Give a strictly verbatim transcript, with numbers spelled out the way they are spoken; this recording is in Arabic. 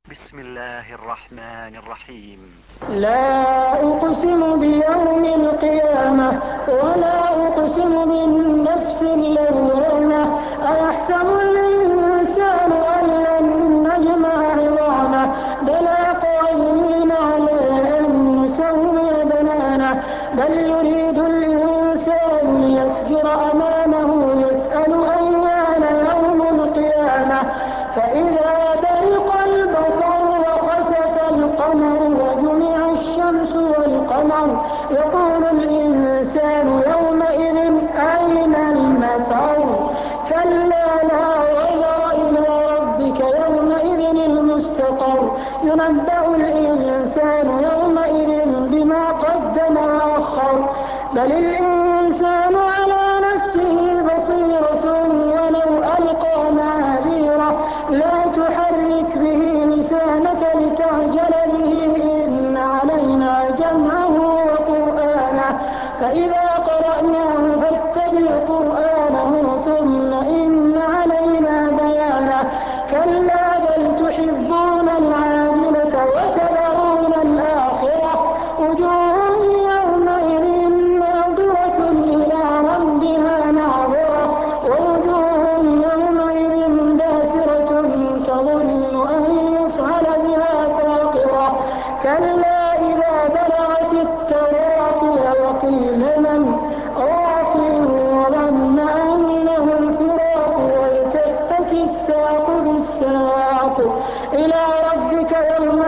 بسم الله الرحمن الرحيم. لا أقسم بيوم القيامة ولا أقسم بالنفس اللوامة أيحسب الإنسان أن لن نجمع عظامه بلى قادرين على أن نسوي بنانه بل يريد الإنسان ليفجر أمامه يسأل أيان يوم القيامة فإذا برق البصر وخسف القمر وجمع الشمس والقمر يقول الإنسان يومئذ أين المفر كلا لا وزر إلى ربك يومئذ المستقر ينبأ الإنسان يومئذ بما قدم وأخر بل الإنسان على نفسه بصيرة ولو ألقى معاذيره لا تحرك به لسانك لتعجل به إن علينا جمعه وقرآنه فإذا قرأناه فاتبع قرآنه ثم إن علينا بيانه كلا بل تحبون العاجلة وتذرون الآخرة وجوه يومئذ ناظرة إلى ربها ناظرة ووجوه يومئذ باسرة تظن أن يفعل بها فاقرة كلا إذا بلغت التراقي وقيل من راق وظن أنه الفراق والتفت الساق بالساق إلى ربك يوم